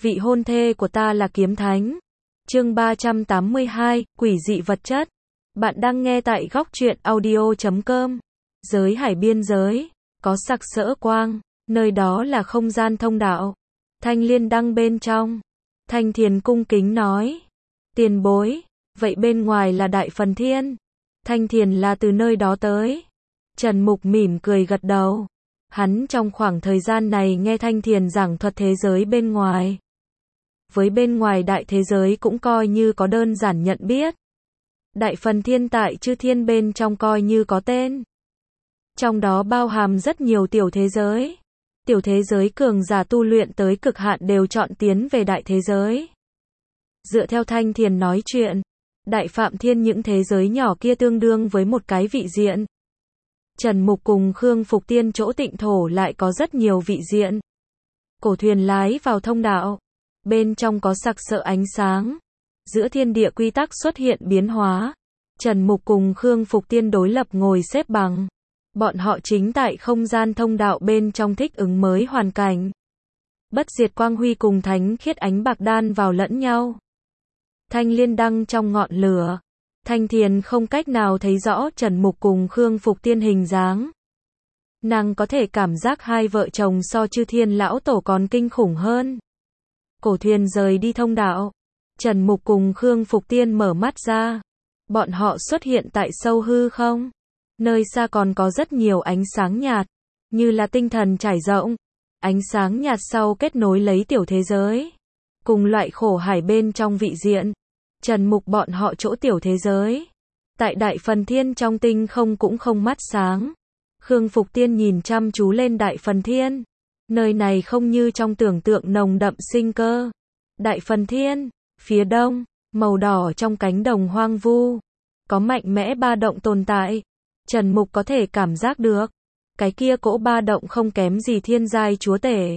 vị hôn thê của ta là kiếm thánh. Chương 382, quỷ dị vật chất. Bạn đang nghe tại góc truyện audio.com. Giới hải biên giới, có sặc sỡ quang, nơi đó là không gian thông đạo. Thanh Liên đang bên trong. Thanh Thiền cung kính nói. Tiền bối, vậy bên ngoài là Đại Phần Thiên. Thanh Thiền là từ nơi đó tới. Trần Mục mỉm cười gật đầu. Hắn trong khoảng thời gian này nghe Thanh Thiền giảng thuật thế giới bên ngoài. Với bên ngoài đại thế giới cũng coi như có đơn giản nhận biết. Đại Phần Thiên tại chư thiên bên trong coi như có tên. Trong đó bao hàm rất nhiều tiểu thế giới. Tiểu thế giới cường giả tu luyện tới cực hạn đều chọn tiến về đại thế giới. Dựa theo Thanh Thiền nói chuyện, Đại Phạm Thiên những thế giới nhỏ kia tương đương với một cái vị diện. Trần Mục cùng Khương Phục Tiên chỗ tịnh thổ lại có rất nhiều vị diện. Cổ thuyền lái vào thông đạo. Bên trong có sặc sỡ ánh sáng. Giữa thiên địa quy tắc xuất hiện biến hóa. Trần Mục cùng Khương Phục Tiên đối lập ngồi xếp bằng. Bọn họ chính tại không gian thông đạo bên trong thích ứng mới hoàn cảnh. Bất diệt quang huy cùng thánh khiết ánh bạc đan vào lẫn nhau. Thanh Liên đăng trong ngọn lửa. Thanh Thiền không cách nào thấy rõ Trần Mục cùng Khương Phục Tiên hình dáng. Nàng có thể cảm giác hai vợ chồng so chư thiên lão tổ còn kinh khủng hơn. Cổ thuyền rời đi thông đạo. Trần Mục cùng Khương Phục Tiên mở mắt ra. Bọn họ xuất hiện tại sâu hư không. Nơi xa còn có rất nhiều ánh sáng nhạt, như là tinh thần trải rộng. Ánh sáng nhạt sau kết nối lấy tiểu thế giới. Cùng loại khổ hải bên trong vị diện. Trần Mục bọn họ chỗ tiểu thế giới. Tại Đại Phần Thiên trong tinh không cũng không mắt sáng. Khương Phục Tiên nhìn chăm chú lên Đại Phần Thiên. Nơi này không như trong tưởng tượng nồng đậm sinh cơ. Đại Phần Thiên, phía đông, màu đỏ trong cánh đồng hoang vu. Có mạnh mẽ ba động tồn tại. Trần Mục có thể cảm giác được. Cái kia cỗ ba động không kém gì thiên giai chúa tể.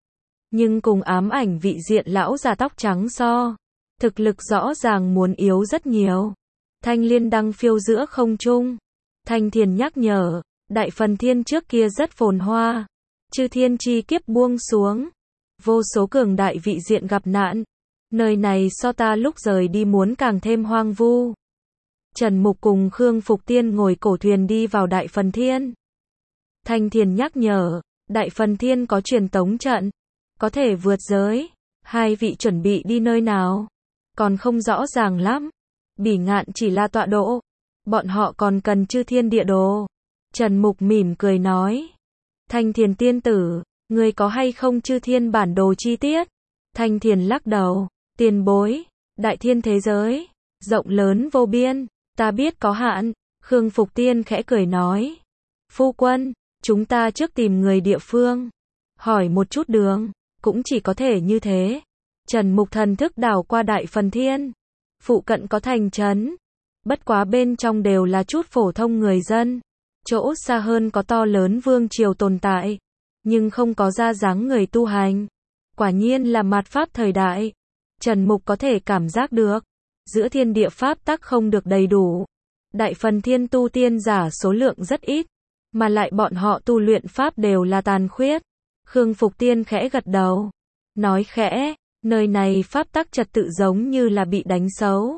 Nhưng cùng ám ảnh vị diện lão già tóc trắng so. Thực lực rõ ràng muốn yếu rất nhiều. Thanh Liên đang phiêu giữa không trung. Thanh Thiền nhắc nhở. Đại Phần Thiên trước kia rất phồn hoa. Chư thiên chi kiếp buông xuống. Vô số cường đại vị diện gặp nạn. Nơi này so ta lúc rời đi muốn càng thêm hoang vu. Trần Mục cùng Khương Phục Tiên ngồi cổ thuyền đi vào Đại Phần Thiên. Thanh Thiền nhắc nhở. Đại Phần Thiên có truyền tống trận. Có thể vượt giới. Hai vị chuẩn bị đi nơi nào? Còn không rõ ràng lắm. Bỉ Ngạn chỉ là tọa độ. Bọn họ còn cần chư thiên địa đồ. Trần Mục mỉm cười nói. Thanh Thiền tiên tử, ngươi có hay không chư thiên bản đồ chi tiết? Thanh Thiền lắc đầu. Tiền bối, đại thiên thế giới, rộng lớn vô biên, ta biết có hạn. Khương Phục Tiên khẽ cười nói. Phu quân, chúng ta trước tìm người địa phương. Hỏi một chút đường, cũng chỉ có thể như thế. Trần Mục thần thức đảo qua Đại Phần Thiên. Phụ cận có thành trấn. Bất quá bên trong đều là chút phổ thông người dân. Chỗ xa hơn có to lớn vương triều tồn tại. Nhưng không có ra dáng người tu hành. Quả nhiên là mạt pháp thời đại. Trần Mục có thể cảm giác được. Giữa thiên địa pháp tắc không được đầy đủ. Đại Phần Thiên tu tiên giả số lượng rất ít. Mà lại bọn họ tu luyện pháp đều là tàn khuyết. Khương Phục Tiên khẽ gật đầu. Nói khẽ. Nơi này pháp tắc trật tự giống như là bị đánh xấu.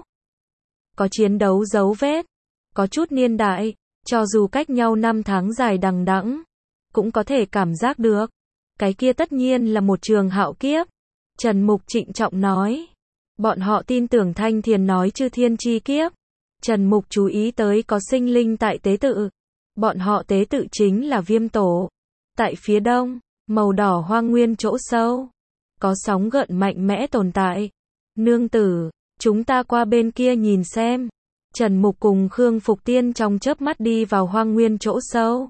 Có chiến đấu dấu vết. Có chút niên đại. Cho dù cách nhau năm tháng dài đằng đẵng, cũng có thể cảm giác được. Cái kia tất nhiên là một trường hạo kiếp. Trần Mục trịnh trọng nói. Bọn họ tin tưởng Thanh Thiền nói chư thiên chi kiếp. Trần Mục chú ý tới có sinh linh tại tế tự. Bọn họ tế tự chính là Viêm Tổ. Tại phía đông, màu đỏ hoang nguyên chỗ sâu. Có sóng gợn mạnh mẽ tồn tại. Nương tử, chúng ta qua bên kia nhìn xem. Trần Mục cùng Khương Phục Tiên trong chớp mắt đi vào hoang nguyên chỗ sâu.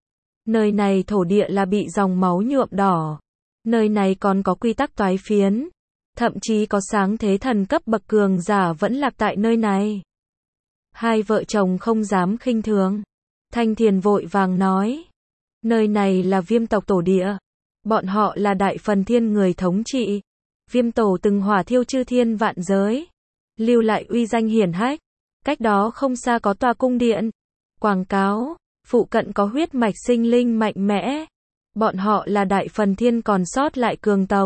Nơi này thổ địa là bị dòng máu nhuộm đỏ. Nơi này còn có quy tắc toái phiến. Thậm chí có sáng thế thần cấp bậc cường giả vẫn lạc tại nơi này. Hai vợ chồng không dám khinh thường. Thanh Thiền vội vàng nói. Nơi này là Viêm tộc tổ địa. Bọn họ là Đại Phần Thiên người thống trị. Viêm tổ từng hỏa thiêu chư thiên vạn giới. Lưu lại uy danh hiển hách. Cách đó không xa có tòa cung điện. Quảng cáo. Phụ cận có huyết mạch sinh linh mạnh mẽ. Bọn họ là Đại Phần Thiên còn sót lại cường tộc.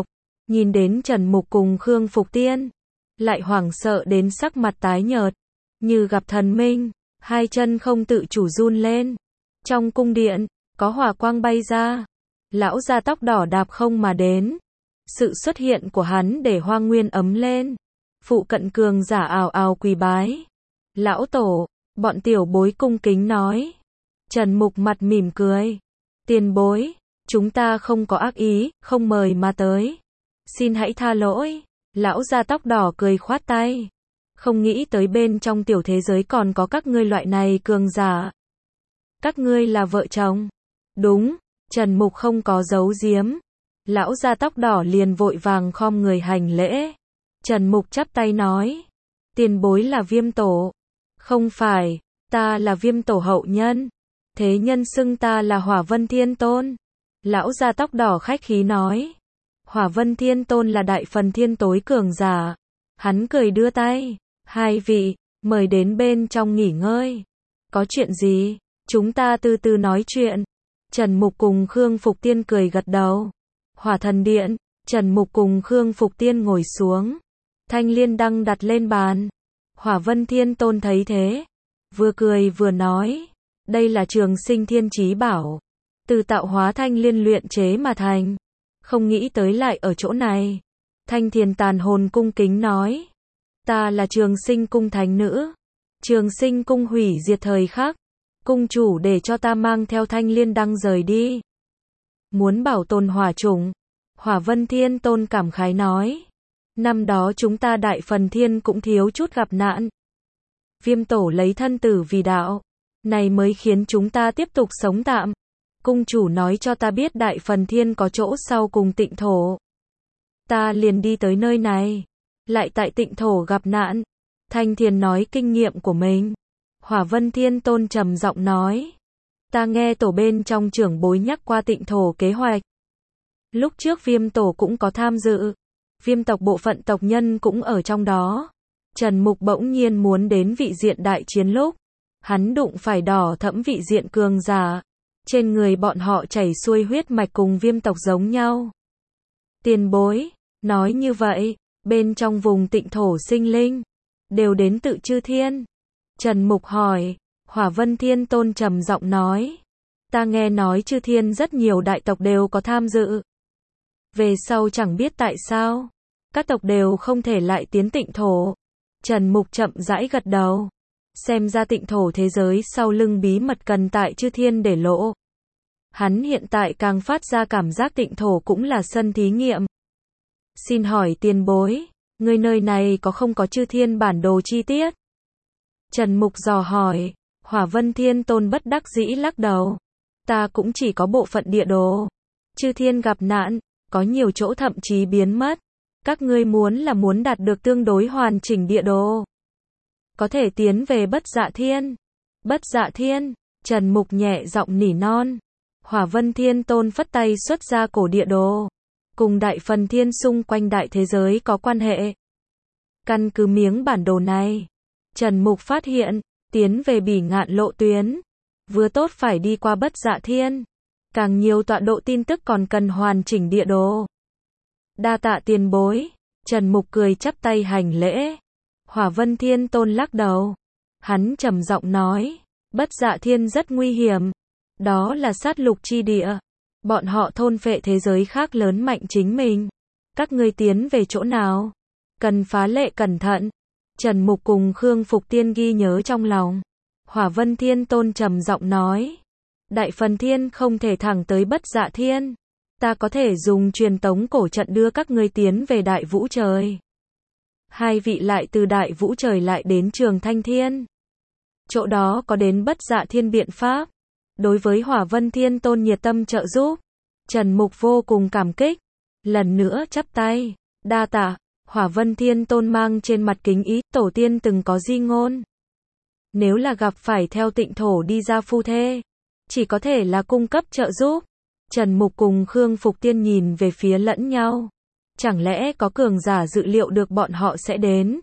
nhìn đến Trần Mục cùng Khương Phục Tiên, lại hoảng sợ đến sắc mặt tái nhợt, như gặp thần minh, hai chân không tự chủ run lên. Trong cung điện, có hỏa quang bay ra, lão gia tóc đỏ đạp không mà đến. Sự xuất hiện của hắn để hoang nguyên ấm lên. Phụ cận cường giả ào ào quỳ bái. Lão tổ, bọn tiểu bối cung kính nói. Trần Mục mặt mỉm cười. Tiền bối, chúng ta không có ác ý, không mời mà tới. Xin hãy tha lỗi. Lão gia tóc đỏ cười khoát tay. Không nghĩ tới bên trong tiểu thế giới còn có các ngươi loại này cường giả. Các ngươi là vợ chồng. Đúng, Trần Mục không có giấu giếm. Lão gia tóc đỏ liền vội vàng khom người hành lễ. Trần Mục chắp tay nói. Tiền bối là Viêm tổ. Không phải, ta là Viêm tổ hậu nhân. Thế nhân xưng ta là Hỏa Vân Thiên Tôn. Lão gia tóc đỏ khách khí nói. Hỏa Vân Thiên Tôn là đại phần thiên tối cường giả. Hắn cười đưa tay. Hai vị, mời đến bên trong nghỉ ngơi. Có chuyện gì? Chúng ta từ từ nói chuyện. Trần Mục cùng Khương Phục Tiên cười gật đầu. Hỏa thần điện, Trần Mục cùng Khương Phục Tiên ngồi xuống. Thanh liên đăng đặt lên bàn. Hỏa Vân Thiên Tôn thấy thế, vừa cười vừa nói. Đây là Trường Sinh Thiên Chí Bảo. Từ tạo hóa thanh liên luyện chế mà thành. Không nghĩ tới lại ở chỗ này. Thanh Thiền Tàn Hồn cung kính nói. Ta là Trường Sinh cung thánh nữ. Trường Sinh cung hủy diệt thời khắc. Cung chủ để cho ta mang theo thanh liên đăng rời đi. Muốn bảo tồn hỏa chủng. Hỏa Vân Thiên Tôn cảm khái nói. Năm đó chúng ta đại phần thiên cũng thiếu chút gặp nạn. Viêm tổ lấy thân tử vì đạo. Này mới khiến chúng ta tiếp tục sống tạm. Cung chủ nói cho ta biết đại phần thiên có chỗ sau cùng Tịnh thổ. Ta liền đi tới nơi này. Lại tại Tịnh thổ gặp nạn. Thanh Thiền nói kinh nghiệm của mình. Hỏa Vân Thiên Tôn trầm giọng nói. Ta nghe tổ bên trong trưởng bối nhắc qua Tịnh thổ kế hoạch. Lúc trước Viêm tổ cũng có tham dự. Viêm tộc bộ phận tộc nhân cũng ở trong đó. Trần Mục bỗng nhiên muốn đến vị diện đại chiến lúc. Hắn đụng phải đỏ thẫm vị diện cường giả. Trên người bọn họ chảy xuôi huyết mạch cùng Viêm tộc giống nhau. Tiền bối, nói như vậy, bên trong vùng Tịnh thổ sinh linh, đều đến tự chư thiên. Trần Mục hỏi. Hỏa Vân Thiên Tôn trầm giọng nói. Ta nghe nói chư thiên rất nhiều đại tộc đều có tham dự. Về sau chẳng biết tại sao. Các tộc đều không thể lại tiến Tịnh thổ. Trần Mục chậm rãi gật đầu. Xem ra Tịnh thổ thế giới sau lưng bí mật cần tại chư thiên để lộ. Hắn hiện tại càng phát ra cảm giác Tịnh thổ cũng là sân thí nghiệm. Xin hỏi tiền bối, người nơi này có không có chư thiên bản đồ chi tiết? Trần Mục dò hỏi. Hỏa Vân Thiên Tôn bất đắc dĩ lắc đầu. Ta cũng chỉ có bộ phận địa đồ. Chư thiên gặp nạn, có nhiều chỗ thậm chí biến mất. Các ngươi muốn đạt được tương đối hoàn chỉnh địa đồ. Có thể tiến về Bất Dạ Thiên. Bất Dạ Thiên, Trần Mục nhẹ giọng nỉ non. Hỏa Vân Thiên Tôn phất tay xuất ra cổ địa đồ. Cùng đại phần thiên xung quanh đại thế giới có quan hệ. Căn cứ miếng bản đồ này, Trần Mục phát hiện, tiến về Bỉ Ngạn lộ tuyến. Vừa tốt phải đi qua Bất Dạ Thiên. Càng nhiều tọa độ tin tức còn cần hoàn chỉnh địa đồ. Đa tạ tiền bối. Trần Mục cười chắp tay hành lễ. Hỏa Vân Thiên Tôn lắc đầu. Hắn trầm giọng nói. Bất Dạ Thiên rất nguy hiểm. Đó là sát lục chi địa. Bọn họ thôn phệ thế giới khác lớn mạnh chính mình. Các ngươi tiến về chỗ nào? Cần phá lệ cẩn thận. Trần Mục cùng Khương Phục Tiên ghi nhớ trong lòng. Hỏa Vân Thiên Tôn trầm giọng nói. Đại phần thiên không thể thẳng tới Bất Dạ Thiên. Ta có thể dùng truyền tống cổ trận đưa các ngươi tiến về Đại Vũ Trời. Hai vị lại từ Đại Vũ Trời lại đến Trường Thanh Thiên. Chỗ đó có đến Bất Dạ Thiên biện pháp. Đối với Hỏa Vân Thiên Tôn nhiệt tâm trợ giúp. Trần Mục vô cùng cảm kích. Lần nữa chắp tay. Đa tạ. Hỏa Vân Thiên Tôn mang trên mặt kính ý. Tổ tiên từng có di ngôn. Nếu là gặp phải theo Tịnh thổ đi ra phu thê, chỉ có thể là cung cấp trợ giúp. Trần Mục cùng Khương Phục Tiên nhìn về phía lẫn nhau. Chẳng lẽ có cường giả dự liệu được bọn họ sẽ đến?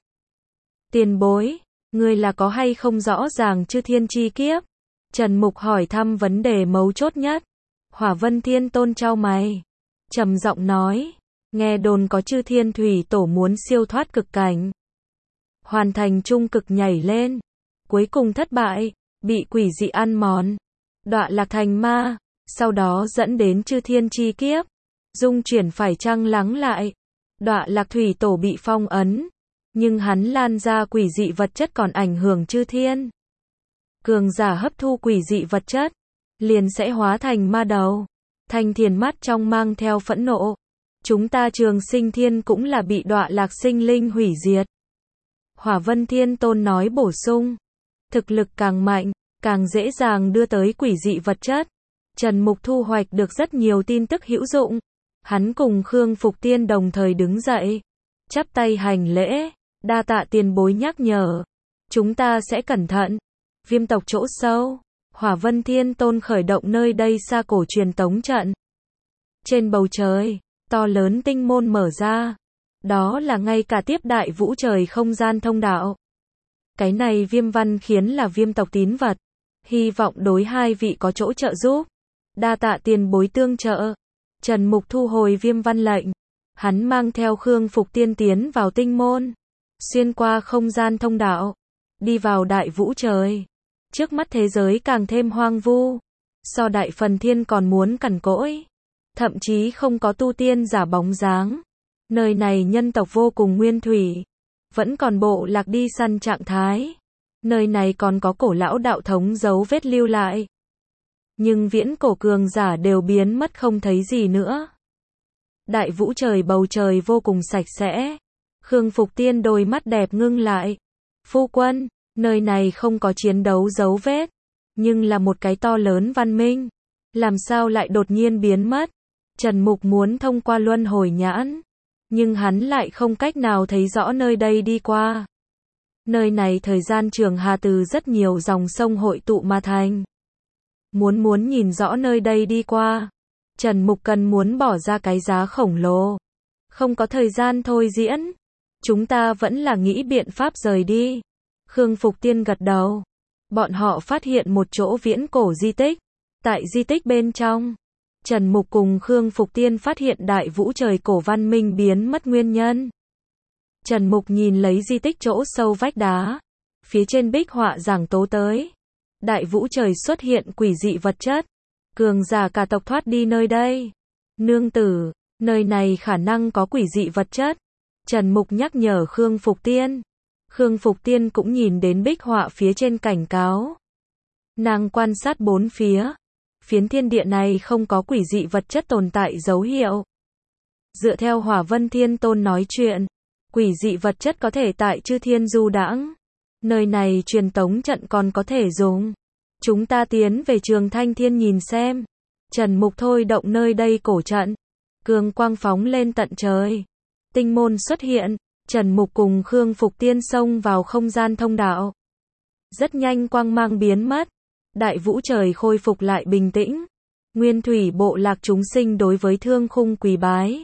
Tiền bối, ngươi là có hay không rõ ràng chư thiên chi kiếp? Trần Mục hỏi thăm vấn đề mấu chốt nhất. Hỏa Vân Thiên Tôn chau mày. Trầm giọng nói. Nghe đồn có chư thiên thủy tổ muốn siêu thoát cực cảnh, hoàn thành trung cực nhảy lên, cuối cùng thất bại, bị quỷ dị ăn mòn, đọa lạc thành ma, sau đó dẫn đến chư thiên chi kiếp, dung chuyển phải chăng lắng lại, đọa lạc thủy tổ bị phong ấn, nhưng hắn lan ra quỷ dị vật chất còn ảnh hưởng chư thiên. Cường giả hấp thu quỷ dị vật chất, liền sẽ hóa thành ma đầu. Thanh Thiền mắt trong mang theo phẫn nộ. Chúng ta Trường Sinh Thiên cũng là bị đọa lạc sinh linh hủy diệt. Hỏa Vân Thiên Tôn nói bổ sung. Thực lực càng mạnh, càng dễ dàng đưa tới quỷ dị vật chất. Trần Mục thu hoạch được rất nhiều tin tức hữu dụng. Hắn cùng Khương Phục Tiên đồng thời đứng dậy, chắp tay hành lễ, đa tạ tiền bối nhắc nhở. Chúng ta sẽ cẩn thận. Viêm tộc chỗ sâu, Hỏa Vân Thiên Tôn khởi động nơi đây xa cổ truyền tống trận. Trên bầu trời, to lớn tinh môn mở ra. Đó là ngay cả tiếp đại vũ trời không gian thông đạo. Cái này Viêm Văn khiến là viêm tộc tín vật. Hy vọng đối hai vị có chỗ trợ giúp. Đa tạ tiền bối tương trợ. Trần Mục thu hồi Viêm Văn lệnh. Hắn mang theo Khương Phục Tiên tiến vào tinh môn. Xuyên qua không gian thông đạo. Đi vào đại vũ trời. Trước mắt thế giới càng thêm hoang vu. So đại phần thiên còn muốn cằn cỗi. Thậm chí không có tu tiên giả bóng dáng. Nơi này nhân tộc vô cùng nguyên thủy. Vẫn còn bộ lạc đi săn trạng thái. Nơi này còn có cổ lão đạo thống dấu vết lưu lại. Nhưng viễn cổ cường giả đều biến mất không thấy gì nữa. Đại vũ trời bầu trời vô cùng sạch sẽ. Khương Phục Tiên đôi mắt đẹp ngưng lại. Phu quân, nơi này không có chiến đấu dấu vết. Nhưng là một cái to lớn văn minh. Làm sao lại đột nhiên biến mất? Trần Mục muốn thông qua luân hồi nhãn. Nhưng hắn lại không cách nào thấy rõ nơi đây đi qua. Nơi này thời gian trường hà từ rất nhiều dòng sông hội tụ mà thành. Muốn nhìn rõ nơi đây đi qua. Trần Mục cần muốn bỏ ra cái giá khổng lồ. Không có thời gian thôi diễn. Chúng ta vẫn là nghĩ biện pháp rời đi. Khương Phục Tiên gật đầu. Bọn họ phát hiện một chỗ viễn cổ di tích. Tại di tích bên trong, Trần Mục cùng Khương Phục Tiên phát hiện đại vũ trời cổ văn minh biến mất nguyên nhân. Trần Mục nhìn lấy di tích chỗ sâu vách đá. Phía trên bích họa giảng tố tới. Đại vũ trời xuất hiện quỷ dị vật chất. Cường giả cả tộc thoát đi nơi đây. Nương tử, nơi này khả năng có quỷ dị vật chất. Trần Mục nhắc nhở Khương Phục Tiên. Khương Phục Tiên cũng nhìn đến bích họa phía trên cảnh cáo. Nàng quan sát bốn phía. Phiến thiên địa này không có quỷ dị vật chất tồn tại dấu hiệu. Dựa theo Hỏa Vân Thiên Tôn nói chuyện, quỷ dị vật chất có thể tại chư thiên du đãng. Nơi này truyền tống trận còn có thể dùng. Chúng ta tiến về Trường Thanh Thiên nhìn xem. Trần Mục thôi động nơi đây cổ trận. Cường quang phóng lên tận trời. Tinh môn xuất hiện. Trần Mục cùng Khương Phục Tiên xông vào không gian thông đạo. Rất nhanh quang mang biến mất. Đại vũ trời khôi phục lại bình tĩnh. Nguyên thủy bộ lạc chúng sinh đối với thương khung quỳ bái.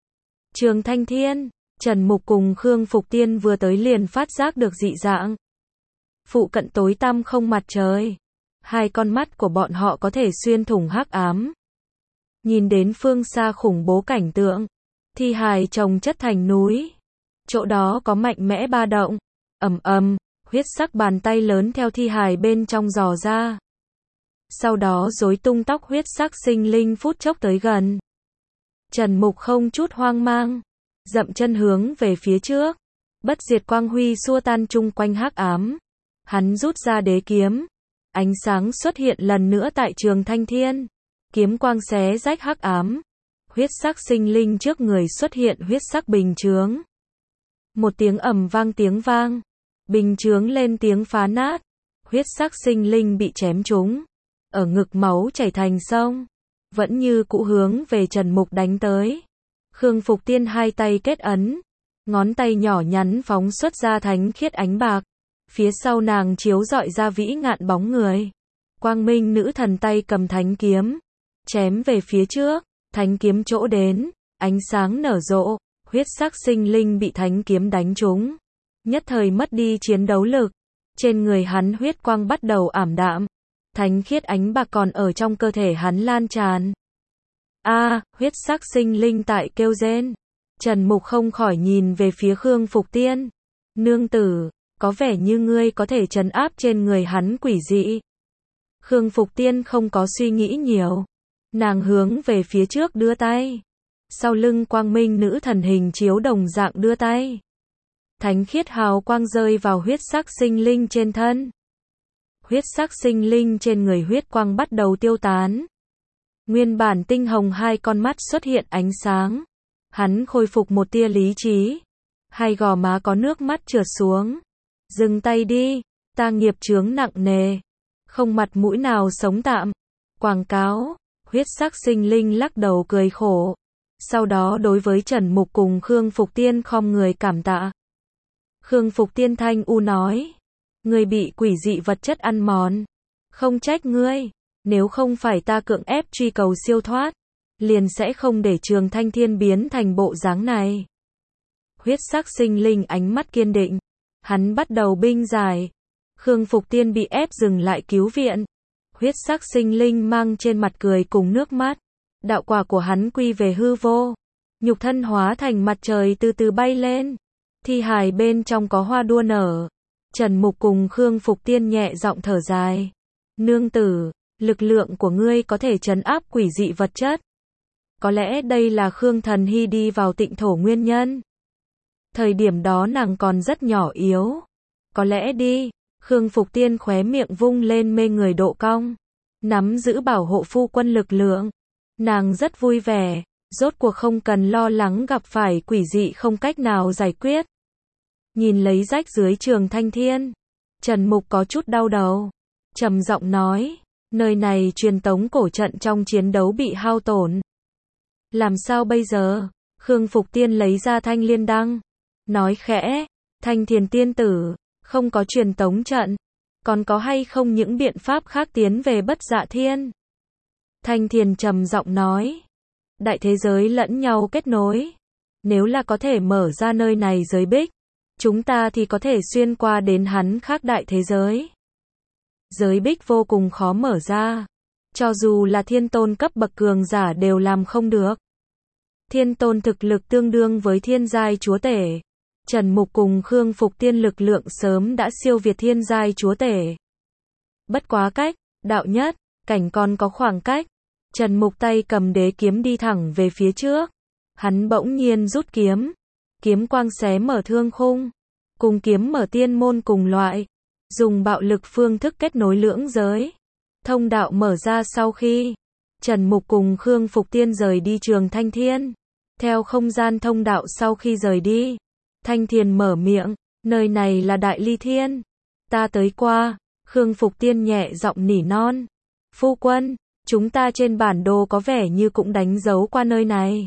Trường Thanh Thiên, Trần Mục cùng Khương Phục Tiên vừa tới liền phát giác được dị dạng. Phụ cận tối tăm không mặt trời. Hai con mắt của bọn họ có thể xuyên thủng hắc ám. Nhìn đến phương xa khủng bố cảnh tượng. Thi hài chồng chất thành núi. Chỗ đó có mạnh mẽ ba động. Ầm ầm, huyết sắc bàn tay lớn theo thi hài bên trong dò ra. Sau đó rối tung tóc huyết sắc sinh linh phút chốc tới gần. Trần Mục không chút hoang mang. Dậm chân hướng về phía trước. Bất diệt quang huy xua tan chung quanh hắc ám. Hắn rút ra đế kiếm. Ánh sáng xuất hiện lần nữa tại Trường Thanh Thiên. Kiếm quang xé rách hắc ám. Huyết sắc sinh linh trước người xuất hiện huyết sắc bình chướng. Một tiếng ầm vang tiếng vang. Bình chướng lên tiếng phá nát. Huyết sắc sinh linh bị chém trúng. Ở ngực máu chảy thành sông. Vẫn như cũ hướng về Trần Mục đánh tới. Khương Phục Tiên hai tay kết ấn. Ngón tay nhỏ nhắn phóng xuất ra thánh khiết ánh bạc. Phía sau nàng chiếu rọi ra vĩ ngạn bóng người. Quang Minh nữ thần tay cầm thánh kiếm. Chém về phía trước. Thánh kiếm chỗ đến. Ánh sáng nở rộ. Huyết sắc sinh linh bị thánh kiếm đánh trúng. Nhất thời mất đi chiến đấu lực. Trên người hắn huyết quang bắt đầu ảm đạm. Thánh khiết ánh bạc còn ở trong cơ thể hắn lan tràn. Huyết sắc sinh linh tại kêu rên. Trần Mục không khỏi nhìn về phía Khương Phục Tiên. Nương tử, có vẻ như ngươi có thể trấn áp trên người hắn quỷ dị. Khương Phục Tiên không có suy nghĩ nhiều. Nàng hướng về phía trước đưa tay. Sau lưng quang minh nữ thần hình chiếu đồng dạng đưa tay. Thánh khiết hào quang rơi vào huyết sắc sinh linh trên thân. Huyết sắc sinh linh trên người huyết quang bắt đầu tiêu tán. Nguyên bản tinh hồng hai con mắt xuất hiện ánh sáng. Hắn khôi phục một tia lý trí. Hai gò má có nước mắt trượt xuống. Dừng tay đi, ta nghiệp chướng nặng nề. Không mặt mũi nào sống tạm. Quảng cáo, huyết sắc sinh linh lắc đầu cười khổ. Sau đó đối với Trần Mục cùng Khương Phục Tiên khom người cảm tạ. Khương Phục Tiên thanh u nói. Ngươi bị quỷ dị vật chất ăn mòn. Không trách ngươi. Nếu không phải ta cưỡng ép truy cầu siêu thoát, liền sẽ không để Trường Thanh Thiên biến thành bộ dáng này. Huyết sắc sinh linh ánh mắt kiên định. Hắn bắt đầu binh giải. Khương Phục Tiên bị ép dừng lại cứu viện. Huyết sắc sinh linh mang trên mặt cười cùng nước mắt. Đạo quả của hắn quy về hư vô. Nhục thân hóa thành mặt trời từ từ bay lên. Thi hài bên trong có hoa đua nở. Trần Mục cùng Khương Phục Tiên nhẹ giọng thở dài. Nương tử, lực lượng của ngươi có thể trấn áp quỷ dị vật chất. Có lẽ đây là Khương Thần Hy đi vào tịnh thổ nguyên nhân. Thời điểm đó nàng còn rất nhỏ yếu. Có lẽ đi. Khương Phục Tiên khóe miệng vung lên mê người độ cong. Nắm giữ bảo hộ phu quân lực lượng. Nàng rất vui vẻ. Rốt cuộc không cần lo lắng gặp phải quỷ dị không cách nào giải quyết. Nhìn lấy rách dưới Trường Thanh Thiên. Trần Mục có chút đau đầu. Trầm giọng nói. Nơi này truyền tống cổ trận trong chiến đấu bị hao tổn. Làm sao bây giờ? Khương Phục Tiên lấy ra thanh liên đăng. Nói khẽ. Thanh Thiền tiên tử. Không có truyền tống trận. Còn có hay không những biện pháp khác tiến về Bất Dạ Thiên? Thanh Thiền trầm giọng nói. Đại thế giới lẫn nhau kết nối. Nếu là có thể mở ra nơi này giới bích, chúng ta thì có thể xuyên qua đến hắn khác đại thế giới. Giới bích vô cùng khó mở ra. Cho dù là thiên tôn cấp bậc cường giả đều làm không được. Thiên tôn thực lực tương đương với thiên giai chúa tể. Trần Mục cùng Khương Phục Tiên lực lượng sớm đã siêu việt thiên giai chúa tể. Bất quá cách, đạo nhất, cảnh còn có khoảng cách. Trần Mục tay cầm đế kiếm đi thẳng về phía trước. Hắn bỗng nhiên rút kiếm. Kiếm quang xé mở thương khung. Cùng kiếm mở tiên môn cùng loại. Dùng bạo lực phương thức kết nối lưỡng giới. Thông đạo mở ra sau khi Trần Mục cùng Khương Phục Tiên rời đi Trường Thanh Thiên. Theo không gian thông đạo sau khi rời đi, Thanh Thiền mở miệng. Nơi này là Đại Ly Thiên. Ta tới qua. Khương Phục Tiên nhẹ giọng nỉ non. Phu quân, chúng ta trên bản đồ có vẻ như cũng đánh dấu qua nơi này.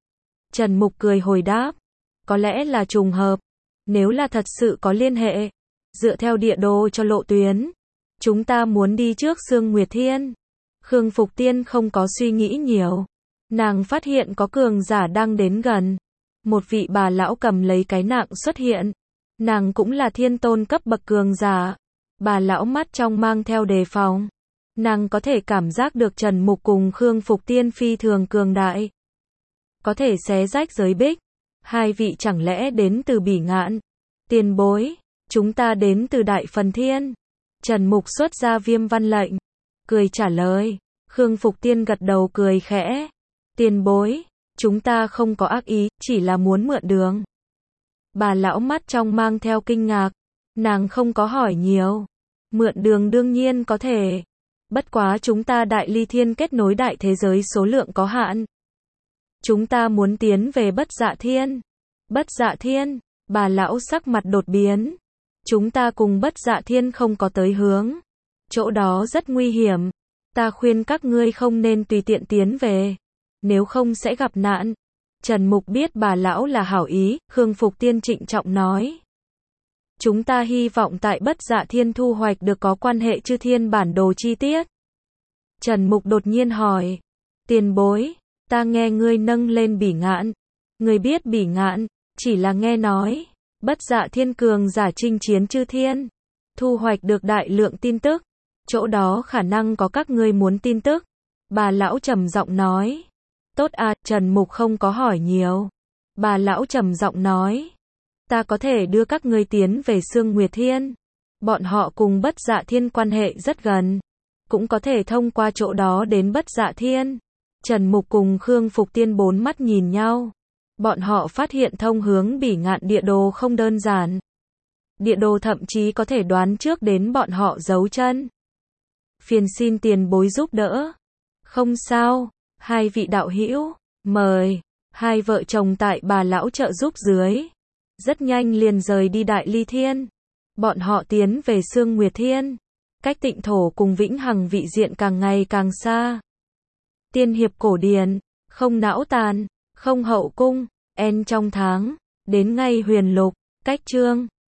Trần Mục cười hồi đáp. Có lẽ là trùng hợp. Nếu là thật sự có liên hệ, dựa theo địa đồ cho lộ tuyến, chúng ta muốn đi trước Sương Nguyệt Thiên. Khương Phục Tiên không có suy nghĩ nhiều. Nàng phát hiện có cường giả đang đến gần. Một vị bà lão cầm lấy cái nạng xuất hiện. Nàng cũng là thiên tôn cấp bậc cường giả. Bà lão mắt trong mang theo đề phòng. Nàng có thể cảm giác được Trần Mục cùng Khương Phục Tiên phi thường cường đại. Có thể xé rách giới bích. Hai vị chẳng lẽ đến từ Bỉ Ngạn? Tiền bối, chúng ta đến từ Đại Phần Thiên. Trần Mục xuất ra viêm văn lệnh. Cười trả lời. Khương Phục Tiên gật đầu cười khẽ. Tiền bối, chúng ta không có ác ý, chỉ là muốn mượn đường. Bà lão mắt trong mang theo kinh ngạc. Nàng không có hỏi nhiều. Mượn đường đương nhiên có thể. Bất quá chúng ta Đại Ly Thiên kết nối đại thế giới số lượng có hạn. Chúng ta muốn tiến về Bất Dạ Thiên. Bất Dạ Thiên, bà lão sắc mặt đột biến. Chúng ta cùng Bất Dạ Thiên không có tới hướng. Chỗ đó rất nguy hiểm. Ta khuyên các ngươi không nên tùy tiện tiến về. Nếu không sẽ gặp nạn. Trần Mục biết bà lão là hảo ý, Khương Phục Tiên trịnh trọng nói. Chúng ta hy vọng tại Bất Dạ Thiên thu hoạch được có quan hệ chư thiên bản đồ chi tiết. Trần Mục đột nhiên hỏi. Tiền bối, ta nghe ngươi nâng lên Bỉ Ngạn. Ngươi biết Bỉ Ngạn, chỉ là nghe nói. Bất Dạ Thiên cường giả chinh chiến chư thiên. Thu hoạch được đại lượng tin tức. Chỗ đó khả năng có các ngươi muốn tin tức. Bà lão trầm giọng nói. Tốt à, Trần Mục không có hỏi nhiều. Bà lão trầm giọng nói. Ta có thể đưa các ngươi tiến về Sương Nguyệt Thiên. Bọn họ cùng Bất Dạ Thiên quan hệ rất gần. Cũng có thể thông qua chỗ đó đến Bất Dạ Thiên. Trần Mục cùng Khương Phục Tiên bốn mắt nhìn nhau. Bọn họ phát hiện thông hướng Bỉ Ngạn địa đồ không đơn giản. Địa đồ thậm chí có thể đoán trước đến bọn họ giấu chân. Phiền xin tiền bối giúp đỡ. Không sao, hai vị đạo hữu, mời. Hai vợ chồng tại bà lão trợ giúp dưới. Rất nhanh liền rời đi Đại Ly Thiên. Bọn họ tiến về Sương Nguyệt Thiên. Cách Tịnh Thổ cùng Vĩnh Hằng vị diện càng ngày càng xa. Tiên hiệp cổ điển, không não tàn, không hậu cung, en trong tháng, đến ngay huyền lục, cách chương.